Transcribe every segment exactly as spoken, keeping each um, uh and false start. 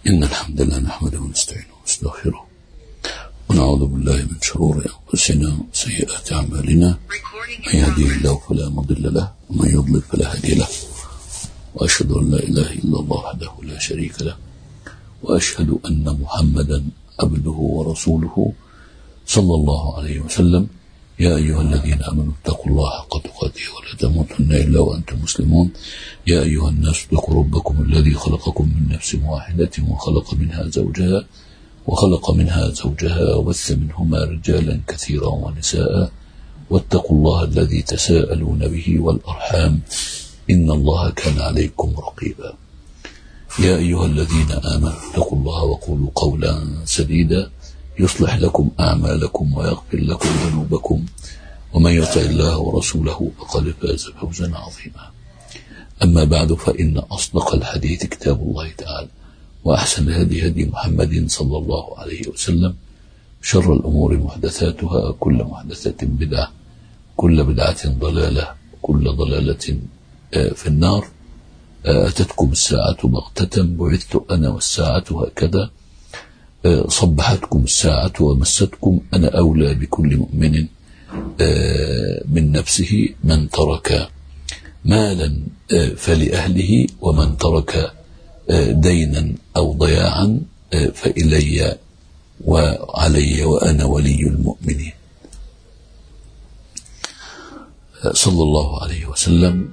إن الحمد لله نحمده ونستعينه ونستغفره ونعوذ بالله من شرور أنفسنا وسيئات أعمالنا، من يهديه الله فلا مضل له ومن يضلل فلا هادي له، وأشهد أن لا إله إلا الله وحده لا شريك له، وأشهد أن محمدا عبده ورسوله صلى الله عليه وسلم. يا أيها الذين آمنوا اتقوا الله حق تقاته ولا تموتن إلا وأنتم مسلمون. يا أيها الناس اتقوا ربكم الذي خلقكم من نفس واحدة وخلق منها زوجها وخلق منها زوجها وبث منهما رجالا كثيرا ونساء، واتقوا الله الذي تساءلون به والأرحام إن الله كان عليكم رقيبا. يا أيها الذين آمنوا اتقوا الله وقولوا قولا سديدا يصلح لكم أعمالكم ويغفر لكم ذنوبكم، ومن يطع الله ورسوله فقد فاز فوزا عظيما. أما بعد، فإن أصدق الحديث كتاب الله تعالى، وأحسن الهدي هدي محمد صلى الله عليه وسلم، شر الأمور محدثاتها، كل محدثة بدعة، كل بدعة ضلالة، كل ضلالة في النار. أتتكم الساعة بغتة، بعثت أنا والساعة هكذا، صبحتكم الساعة ومستكم، أنا أولى بكل مؤمن من نفسه، من ترك مالا فلأهله، ومن ترك دينا أو ضياعا فإلي وعلي وأنا ولي المؤمنين، صلى الله عليه وسلم.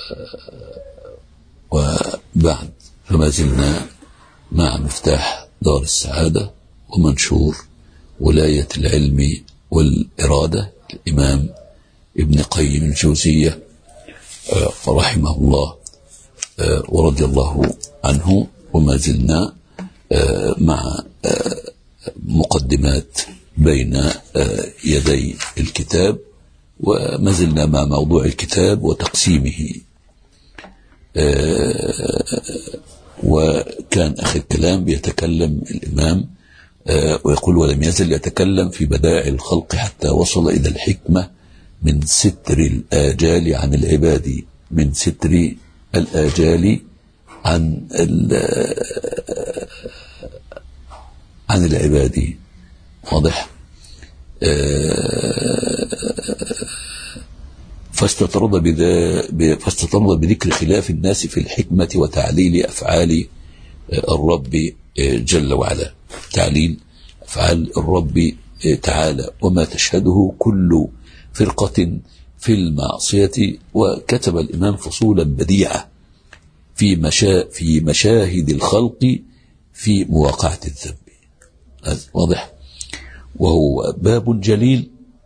وبعد، فما زلنا مع مفتاح دار السعادة ومنشور ولاية العلم والإرادة الإمام ابن قيم الجوزية رحمه الله ورضي الله عنه. وما زلنا مع مقدمات بين يدي الكتاب، وما زلنا مع موضوع الكتاب وتقسيمه. وكان آخر كلام بيتكلم الإمام ويقول: ولم يزل يتكلم في بدائع الخلق حتى وصل إلى الحكمة من ستر الآجال عن العباد، من ستر الآجال عن عن العباد. واضح؟ فاستطرد فاستطرد بذكر خلاف الناس في الحكمة وتعليل أفعال الرب جل وعلا، تعليل أفعال الرب تعالى وما تشهده كل فرقة في المعصية. وكتب الإمام فصولا بديعة في مشا في مشاهد الخلق في مواقعة الذنب. واضح؟ وهو باب جليل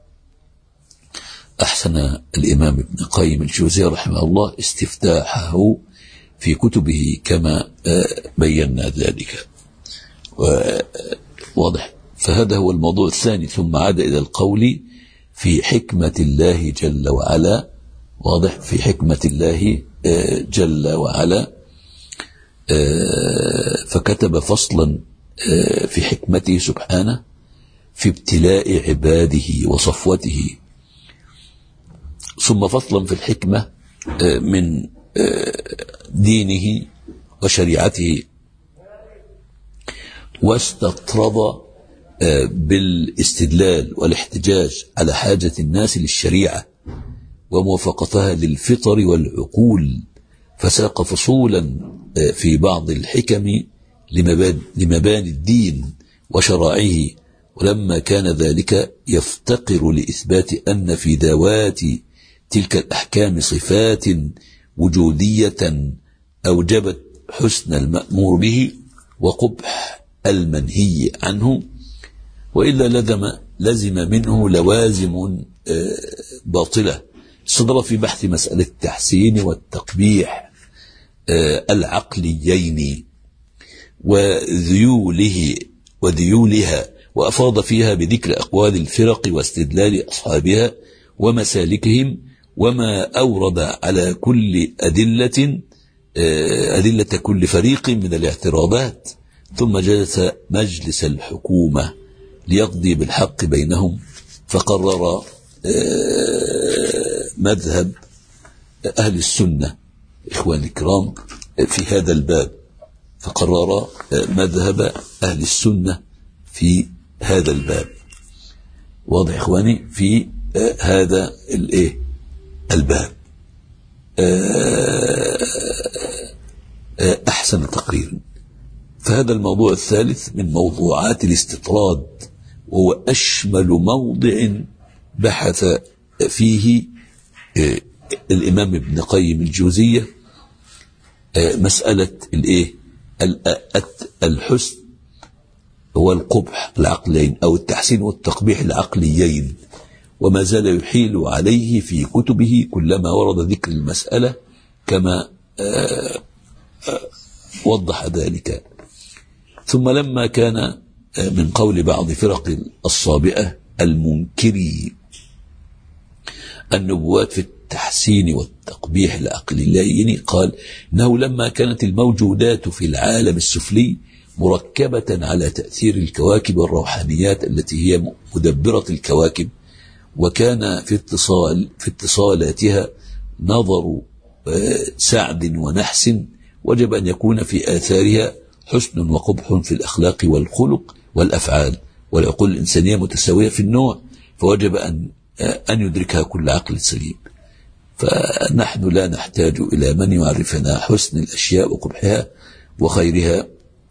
أحسن الإمام ابن قيم الجوزية رحمه الله استفتاحه في كتبه كما بينا ذلك. واضح؟ فهذا هو الموضوع الثاني، ثم عاد إلى القول في حكمة الله جل وعلا. واضح؟ في حكمة الله جل وعلا، فكتب فصلا في حكمته سبحانه في ابتلاء عباده وصفوته، ثم فصلا في الحكمة من دينه وشريعته، واستطرد بالاستدلال والاحتجاج على حاجة الناس للشريعة وموافقتها للفطر والعقول، فساق فصولا في بعض الحكم لمباني الدين وشرائعه. ولما كان ذلك يفتقر لإثبات أن في ذوات تلك الأحكام صفات وجودية أوجبت حسن المأمور به وقبح المنهي عنه، وإلا لزم, لزم منه لوازم باطلة. استدر في بحث مسألة التحسين والتقبيح العقليين وذيوله وذيولها، وأفاض فيها بذكر أقوال الفرق واستدلال أصحابها ومسالكهم، وما أورد على كل أدلة أدلة كل فريق من الاعتراضات، ثم جلس مجلس الحكومة ليقضي بالحق بينهم، فقرر مذهب أهل السنة إخواني الكرام في هذا الباب. فقرر مذهب أهل السنة في هذا الباب. واضح إخواني؟ في هذا الإيه الباب. أحسن تقرير. فهذا الموضوع الثالث من موضوعات الاستطراد، وهو أشمل موضع بحث فيه الإمام ابن قيم الجوزية مسألة الإيه الحسن والقبح العقلين، أو التحسين والتقبيح العقليين، وما زال يحيل عليه في كتبه كلما ورد ذكر المسألة كما وضح ذلك. ثم لما كان من قول بعض فرق الصابئة المنكري النبوات في التحسين والتقبيح العقليين، قال إنه لما كانت الموجودات في العالم السفلي مركبة على تأثير الكواكب والروحانيات التي هي مدبرة الكواكب، وكان في اتصال في اتصالاتها نظر سعد ونحس، وجب أن يكون في آثارها حسن وقبح في الأخلاق والخلق والأفعال، والعقول الإنسانية متساوية في النوع، فوجب أن أن يدركها كل عقل سليم. فنحن لا نحتاج إلى من يعرفنا حسن الأشياء وقبحها وخيرها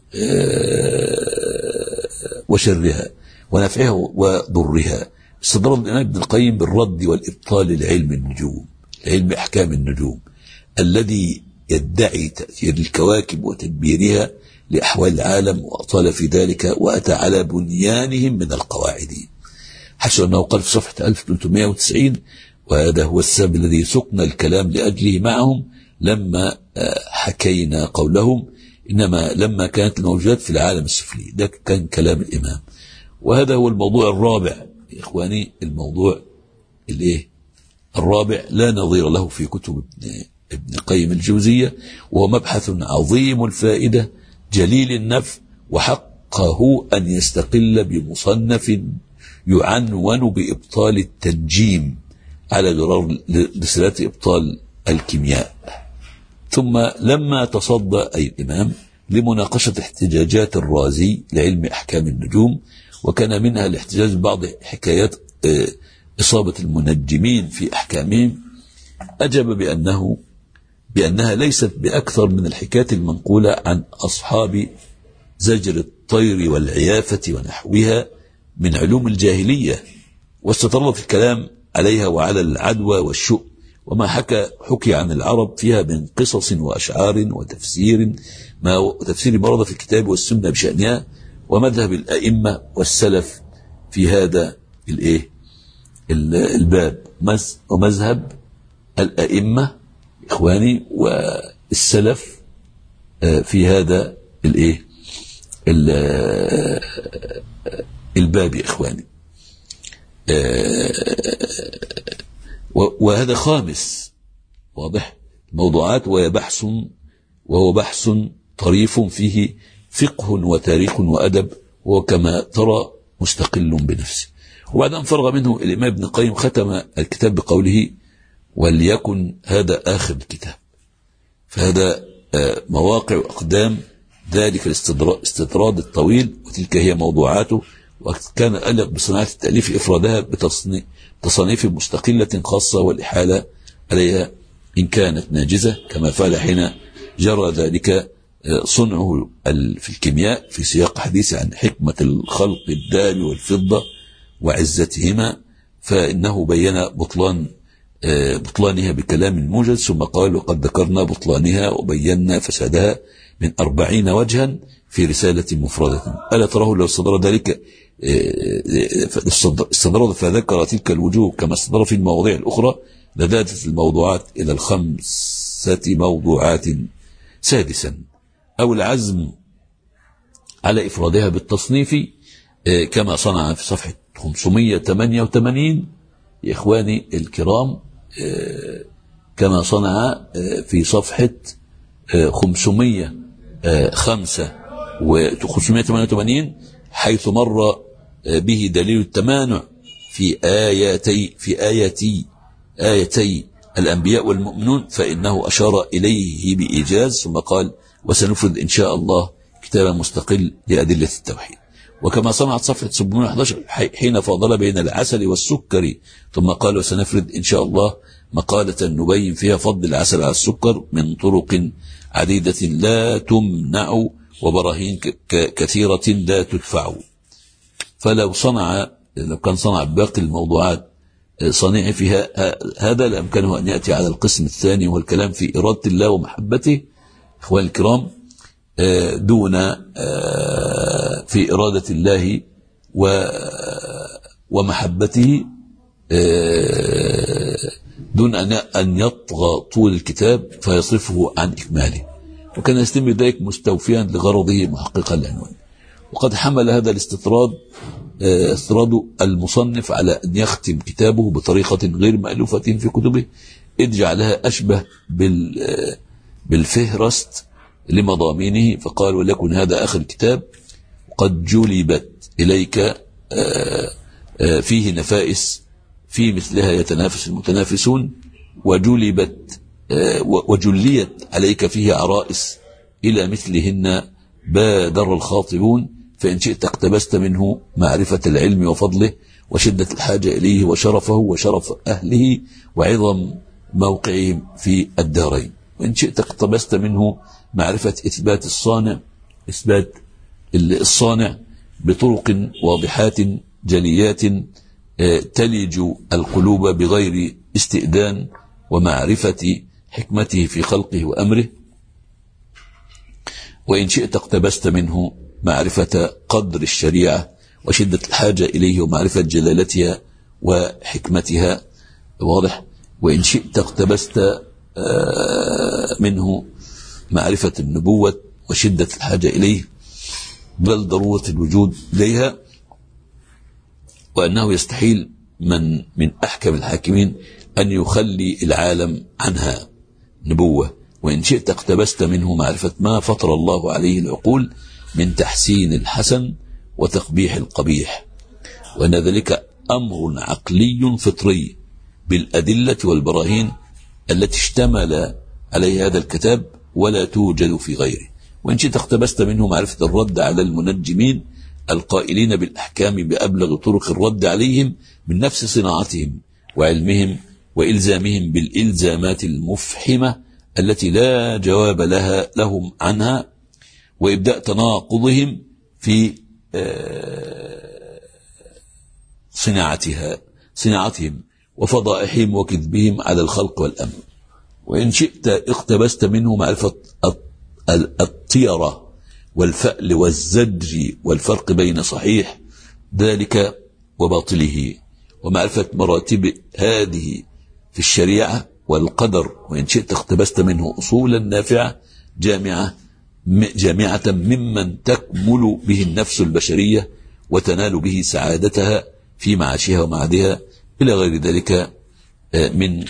وشرها ونفعها وضرها. استدرك الإمام ابن القيم بالرد والإبطال لعلم النجوم، علم أحكام النجوم الذي يدعي تأثير الكواكب وتدبيرها لأحوال العالم، وأطال في ذلك وأتى على بنيانهم من القواعد، حيث أنه قال في صفحة ألف وثلاثمائة وتسعين: وهذا هو السبب الذي سقنا الكلام لأجله معهم لما حكينا قولهم إنما لما كانت الموجودات في العالم السفلي. ده كان كلام الإمام. وهذا هو الموضوع الرابع يا إخواني، الموضوع الإيه الرابع لا نظير له في كتب ابن قيم الجوزية، وهو مبحث عظيم الفائدة جليل النفع، وحقه أن يستقل بمصنف يعنون بإبطال التنجيم على غرار رسالة إبطال الكيمياء. ثم لما تصدى أي الإمام لمناقشة احتجاجات الرازي لعلم أحكام النجوم، وكان منها الاحتجاج ببعض حكايات إصابة المنجمين في أحكامهم، أجب بأنه بأنها ليست بأكثر من الحكايات المنقولة عن أصحاب زجر الطير والعيافة ونحوها من علوم الجاهلية، واستطرد الكلام عليها وعلى العدوى والشؤم، وما حكى حكي عن العرب فيها من قصص وأشعار وتفسير ما تفسير ما ورد في الكتاب والسنة بشأنها، ومذهب الأئمة والسلف في هذا الإيه الباب، ومذهب الأئمة إخواني والسلف في هذا الإيه الباب يا إخواني. وهذا خامس واضح موضوعات، وهي بحث وهو بحث طريف فيه فقه وتاريخ وأدب، وكما ترى مستقل بنفسه. وبعد أن فرغ منه الإمام ابن القيم ختم الكتاب بقوله: وليكن هذا آخر الكتاب. فهذا مواقع وأقدام ذلك الاستطراد الطويل، وتلك هي موضوعاته، وكان ألق بصناعة التأليف إفرادها بتصانيف مستقلة خاصة، والإحالة عليها إن كانت ناجزة، كما فعل حين جرى ذلك صنعه في الكيمياء في سياق حديث عن حكمة الخلق الذهب والفضة وعزتهما، فإنه بين بطلان بطلانها بكلام موجز، ثم قال: وقد ذكرنا بطلانها وبينا فسادها من أربعين وجها في رسالة مفردة. ألا تراه لو استدر ذلك استدر فذكر تلك الوجوه كما استدر في المواضيع الأخرى لذاتت الموضوعات إلى الخمسة موضوعات. سادسا أو العزم على إفرادها بالتصنيف كما صنع في صفحة خمسمائة وثمانية وثمانين يا إخواني الكرام، كما صنع في صفحة خمسمائة وخمسة وخمسمائة وثمانية وثمانين، حيث مر به دليل التمانع في آياتي في آياتي آياتي الأنبياء والمؤمنون، فإنه أشار إليه بإيجاز، ثم قال: وسنفرد إن شاء الله كتابا مستقل لأدلة التوحيد. وكما صنعت صفحة سبعمائة وأحد عشر حين فاضل بين العسل والسكر، ثم قال وسنفرد إن شاء الله مقالة نبين فيها فضل العسل على السكر من طرق عديدة لا تمنع وبراهين كثيرة لا تدفع. فلو صنع لو كان صنع باقي الموضوعات صنيع فيها هذا لأمكنه أن يأتي على القسم الثاني وهو الكلام في إرادة الله ومحبته إخواني الكرام، دون في إرادة الله ومحبته دون أن يطغى طول الكتاب فيصرفه عن إكماله، وكان يستم ذلك مستوفيا لغرضه محققا العنوان. وقد حمل هذا الاستطراد استطراد المصنف على أن يختم كتابه بطريقة غير مألوفة في كتبه، إذ جعلها أشبه بالفهرست لمضامينه، فقال وليكن هذا آخر كتاب قد جلبت إليك فيه نفائس في مثلها يتنافس المتنافسون، وجلبت وجليت عليك فيه عرائس إلى مثلهن بادر الخاطبون، فإن شئت اقتبست منه معرفة العلم وفضله وشدة الحاجة إليه وشرفه وشرف أهله وعظم موقعهم في الدارين، وإن شئت اقتبست منه معرفة إثبات الصانع إثبات الصانع بطرق واضحات جليات تلج القلوب بغير استئذان، ومعرفة حكمته في خلقه وأمره. وإن شئت اقتبست منه معرفة قدر الشريعة وشدة الحاجة إليه ومعرفة جلالتها وحكمتها، واضح. وإن شئت اقتبست منه معرفة النبوة وشدة الحاجة إليه بل ضرورة الوجود إليها، وأنه يستحيل من من أحكم الحاكمين أن يخلي العالم عنها نبوة. وإن شئت اقتبست منه معرفة ما فطر الله عليه العقول من تحسين الحسن وتقبيح القبيح، وأن ذلك أمر عقلي فطري بالأدلة والبراهين التي اشتمل عليها هذا الكتاب ولا توجد في غيره. وإن شئت اقتبست منه معرفة الرد على المنجمين القائلين بالأحكام بأبلغ طرق الرد عليهم من نفس صناعتهم وعلمهم وإلزامهم بالإلزامات المفحمة التي لا جواب لها لهم عنها، وإبداء تناقضهم في صناعتها صناعتهم وفضائحهم وكذبهم على الخلق والأمر. وإن شئت اقتبست منه معرفة الطيرة والفأل والزجر والفرق بين صحيح ذلك وباطله، ومعرفة مراتب هذه في الشريعة والقدر. وإن شئت اقتبست منه أصولا نافعة جامعة جامعة ممن تكمل به النفس البشرية وتنال به سعادتها في معاشها ومعادها إلى غير ذلك من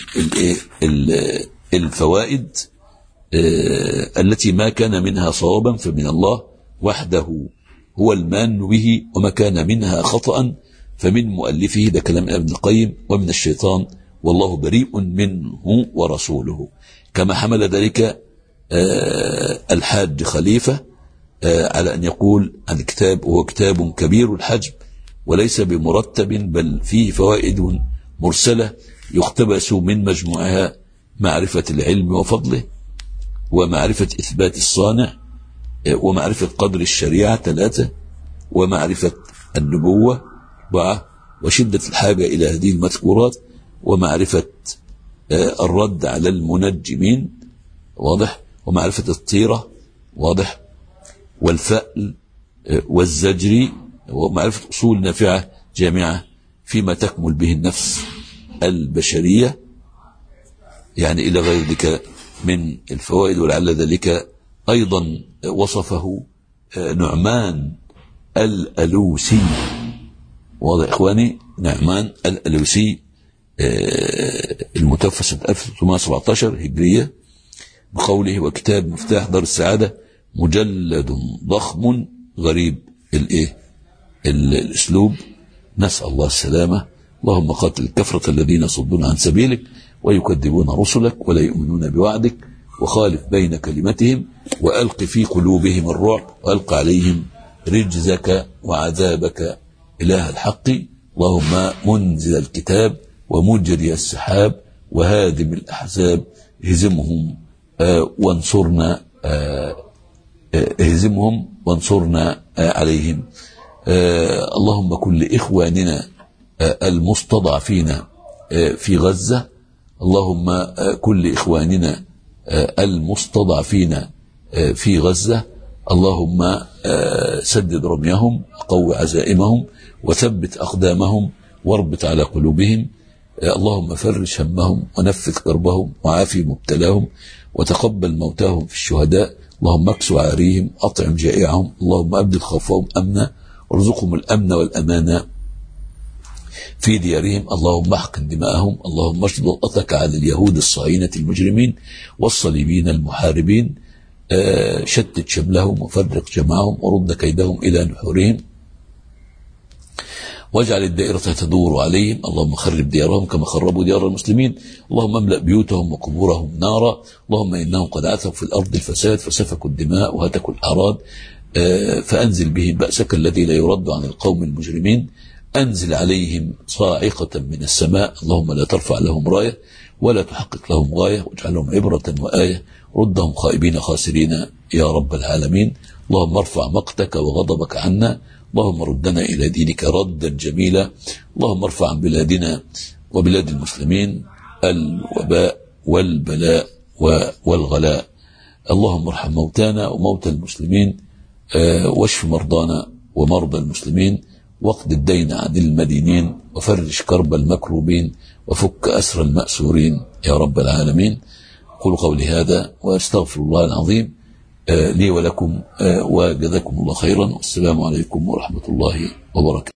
الفوائد التي ما كان منها صوابا فمن الله وحده هو المان به، وما كان منها خطأ فمن مؤلفه، ده كلام ابن القيم، ومن الشيطان والله بريء منه ورسوله. كما حمل ذلك الحاج خليفة على أن يقول عن الكتاب هو كتاب كبير الحجم وليس بمرتب بل فيه فوائد مرسلة يقتبس من مجموعها معرفة العلم وفضله، ومعرفة إثبات الصانع، ومعرفة قدر الشريعة ثلاثة، ومعرفة النبوة أربعة، وشدة الحاجة إلى هذه المذكورات، ومعرفة الرد على المنجمين واضح، ومعرفة الطيرة واضح، والفأل والزجر، ومعرفة أصول نافعة جامعة فيما تكمل به النفس البشرية، يعني إلى غير ذلك من الفوائد. ولعل ذلك أيضا وصفه نعمان الألوسي، واضح إخواني، نعمان الألوسي المتوفى سنة ألف وثلاثمائة وسبعة عشر هجرية بقوله وكتاب مفتاح دار السعادة مجلد ضخم غريب الايه الاسلوب، نسأل الله السلامة. اللهم قاتل الكفرة الذين يصدون عن سبيلك ويكذبون رسلك ولا يؤمنون بوعدك وخالف بين كلمتهم وألق في قلوبهم الرعب وألق عليهم رجزك وعذابك إله الحق. اللهم منزل الكتاب ومجري السحاب وهادم الأحزاب اهزمهم آه وانصرنا آه اهزمهم وانصرنا آه عليهم. آه اللهم كن لإخواننا آه المستضعفين آه في غزة. اللهم آه كن لإخواننا آه المستضعفين آه في غزة. اللهم آه سدد رميهم وقوي عزائمهم وثبت أقدامهم واربط على قلوبهم. اللهم فرج همهم ونفذ كربهم وعافي مبتلاهم وتقبل موتاهم في الشهداء. اللهم اكسو عاريهم أطعم جائعهم. اللهم أبدل خوفهم أمنا وارزقهم الأمن والأمان في ديارهم. اللهم احقن دماءهم. اللهم اشدد وطأتك على اليهود الصهاينة المجرمين والصليبين المحاربين. شتت شملهم وفرق جمعهم ورد كيدهم إلى نحورهم واجعل الدائرة تدور عليهم. اللهم خرب ديارهم كما خربوا ديار المسلمين. اللهم املأ بيوتهم وقبورهم نارا. اللهم إنهم قد عثوا في الأرض الفساد فسفكوا الدماء وهتكوا الأعراض فأنزل بهم بأسك الذي لا يرد عن القوم المجرمين. أنزل عليهم صاعقة من السماء. اللهم لا ترفع لهم راية ولا تحقق لهم غاية واجعلهم عبرة وآية. ردهم خائبين خاسرين يا رب العالمين. اللهم ارفع مقتك وغضبك عنا. اللهم ردنا إلى دينك ردا جميلا. اللهم ارفع عن بلادنا وبلاد المسلمين الوباء والبلاء والغلاء. اللهم ارحم موتانا وموتى المسلمين واشف مرضانا ومرضى المسلمين واقض الدين عن المدينين وفرج كرب المكروبين وفك أسر المأسورين يا رب العالمين. قولوا قولي هذا واستغفر الله العظيم لي ولكم وجزاكم الله خيرا. والسلام عليكم ورحمة الله وبركاته.